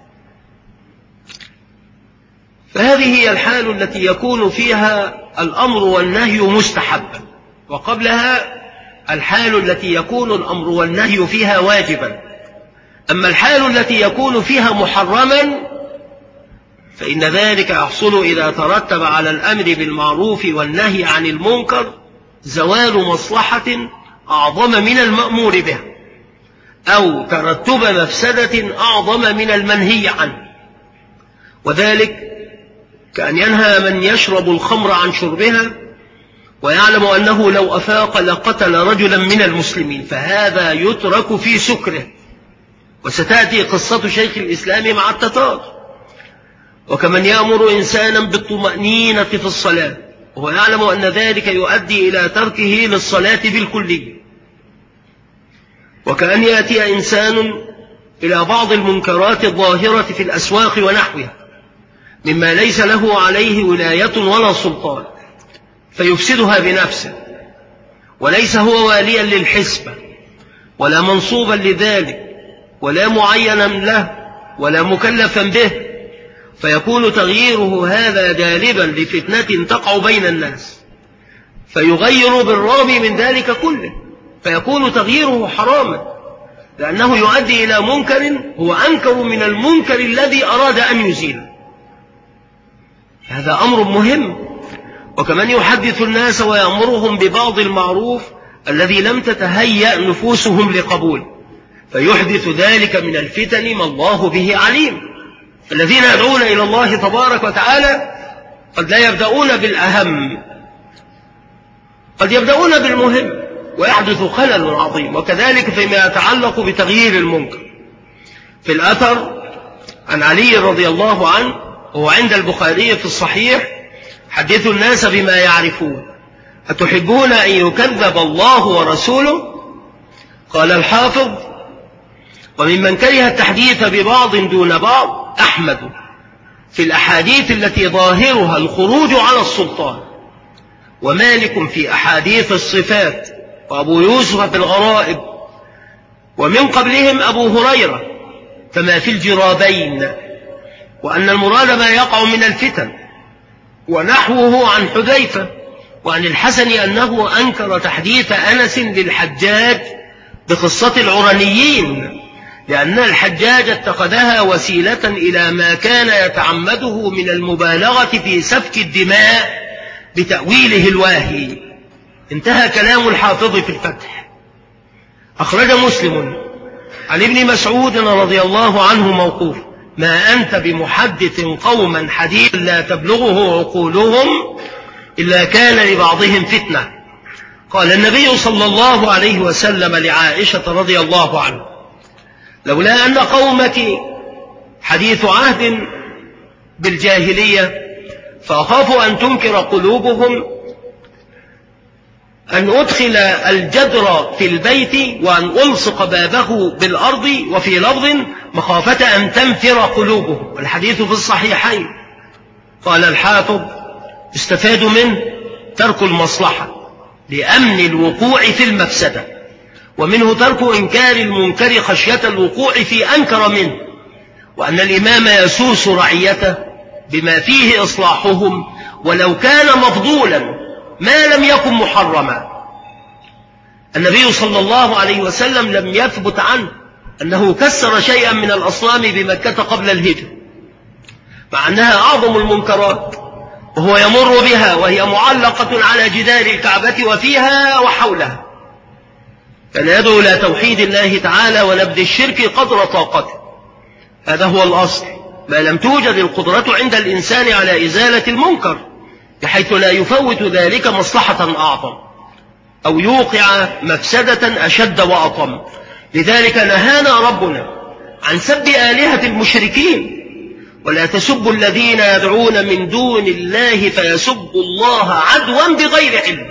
فهذه هي الحال التي يكون فيها الأمر والنهي مستحبا، وقبلها الحال التي يكون الأمر والنهي فيها واجبا. أما الحال التي يكون فيها محرما فإن ذلك يحصل إذا ترتب على الأمر بالمعروف والنهي عن المنكر زوال مصلحة أعظم من المأمور به، أو ترتب مفسدة أعظم من المنهي عنه. وذلك كأن ينهى من يشرب الخمر عن شربها ويعلم أنه لو أفاق لقتل رجلا من المسلمين، فهذا يترك في سكره. وستأتي قصة شيخ الإسلام مع التتار. وكمن يأمر إنسانا بالطمأنينة في الصلاة وهو يعلم أن ذلك يؤدي إلى تركه للصلاة بالكلية. وكأن يأتي إنسان إلى بعض المنكرات الظاهرة في الأسواق ونحوها مما ليس له عليه ولاية ولا سلطان، فيفسدها بنفسه، وليس هو واليا للحسبة ولا منصوبا لذلك ولا معينا له ولا مكلفا به، فيكون تغييره هذا جالبا لفتنة تقع بين الناس، فيغير بالرغم من ذلك كله، فيكون تغييره حراما، لأنه يؤدي إلى منكر هو أنكر من المنكر الذي أراد أن يزيله. هذا أمر مهم. وكمن يحدث الناس ويأمرهم ببعض المعروف الذي لم تتهيأ نفوسهم لقبول، فيحدث ذلك من الفتن ما الله به عليم. الذين يدعون إلى الله تبارك وتعالى قد لا يبدأون بالأهم، قد يبدأون بالمهم ويحدث خلل عظيم. وكذلك فيما يتعلق بتغيير المنكر. في الأثر عن علي رضي الله عنه وهو عند البخاري في الصحيح: حدثوا الناس بما يعرفون، أتحبون أن يكذب الله ورسوله؟ قال الحافظ: وممن كره التحديث ببعض دون بعض أحمد في الأحاديث التي ظاهرها الخروج على السلطان، ومالك في أحاديث الصفات، وأبو يوسف في الغرائب، ومن قبلهم أبو هريرة كما في الجرابين، وأن المراد ما يقع من الفتن، ونحوه عن حذيفة وعن الحسن أنه أنكر تحديث أنس للحجاج بقصة العرنيين، لأن الحجاج اتخذها وسيلة إلى ما كان يتعمده من المبالغة في سفك الدماء بتأويله الواهي. انتهى كلام الحافظ في الفتح. أخرج مسلم عن ابن مسعود رضي الله عنه موقوف: ما أنت بمحدث قوما حديثا لا تبلغه عقولهم إلا كان لبعضهم فتنة. قال النبي صلى الله عليه وسلم لعائشة رضي الله عنه: لولا أن قومك حديث عهد بالجاهلية فأخاف أن تنكر قلوبهم أن أدخل الجدر في البيت وأن ألصق بابه بالأرض، وفي لفظ مخافة أن تنفر قلوبهم، والحديث في الصحيحين. قال الحافظ: استفاد منه ترك المصلحة لأمن الوقوع في المفسدة، ومنه ترك إنكار المنكر خشية الوقوع في أنكر منه، وأن الإمام يسوس رعيته بما فيه إصلاحهم ولو كان مفضولا ما لم يكن محرما. النبي صلى الله عليه وسلم لم يثبت عنه أنه كسر شيئا من الأصنام بمكة قبل الهجرة، مع أنها أعظم المنكرات، وهو يمر بها وهي معلقة على جدار الكعبة وفيها وحولها. كان يدعو إلى توحيد الله تعالى ونبذ الشرك قدر طاقته. هذا هو الأصل، ما لم توجد القدرة عند الإنسان على إزالة المنكر بحيث لا يفوت ذلك مصلحة أعظم. أو يوقع مفسدة أشد وأطم. لذلك نهانا ربنا عن سب آلهة المشركين: ولا تسبوا الذين يدعون من دون الله فيسبوا الله عدوا بغير علم.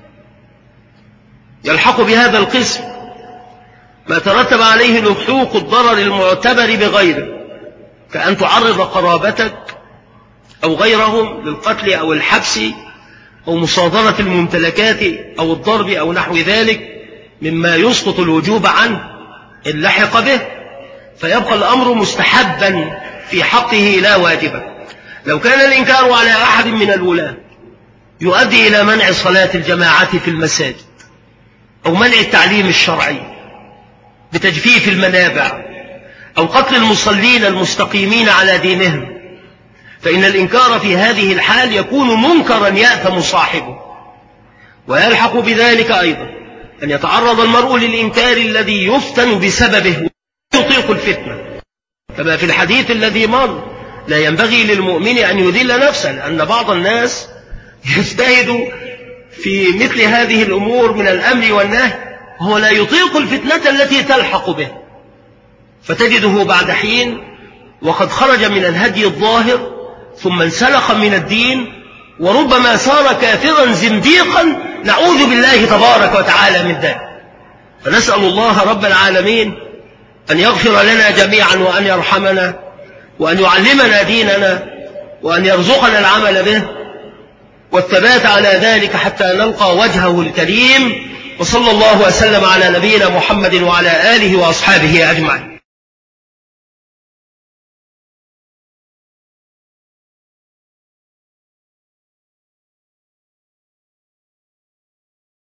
يلحق بهذا القسم ما ترتب عليه لحوق الضرر المعتبر بغيره، كأن تعرض قرابتك أو غيرهم للقتل أو الحبس أو مصادرة الممتلكات أو الضرب أو نحو ذلك مما يسقط الوجوب عنه إن لحق به، فيبقى الأمر مستحبا في حقه لا واجبا. لو كان الإنكار على أحد من الولاة يؤدي إلى منع صلاة الجماعة في المساجد أو منع التعليم الشرعي بتجفيف المنابع أو قتل المصلين المستقيمين على دينهم، فإن الإنكار في هذه الحال يكون منكرا يأثم صاحبه. ويلحق بذلك أيضا أن يتعرض المرء للإنكار الذي يفتن بسببه ويطيق الفتنة، كما في الحديث الذي مر: لا ينبغي للمؤمن أن يذل نفسه، لأن بعض الناس يجتهد في مثل هذه الأمور من الأمر والنهي وهو لا يطيق الفتنة التي تلحق به، فتجده بعد حين وقد خرج من الهدي الظاهر ثم انسلخ من الدين، وربما صار كافرا زنديقا، نعوذ بالله تبارك وتعالى من ذلك. فنسأل الله رب العالمين أن يغفر لنا جميعا وأن يرحمنا وأن يعلمنا ديننا وأن يرزقنا العمل به والثبات على ذلك حتى نلقى وجهه الكريم. وصلى الله وسلم على نبينا محمد وعلى آله وأصحابه أجمعين.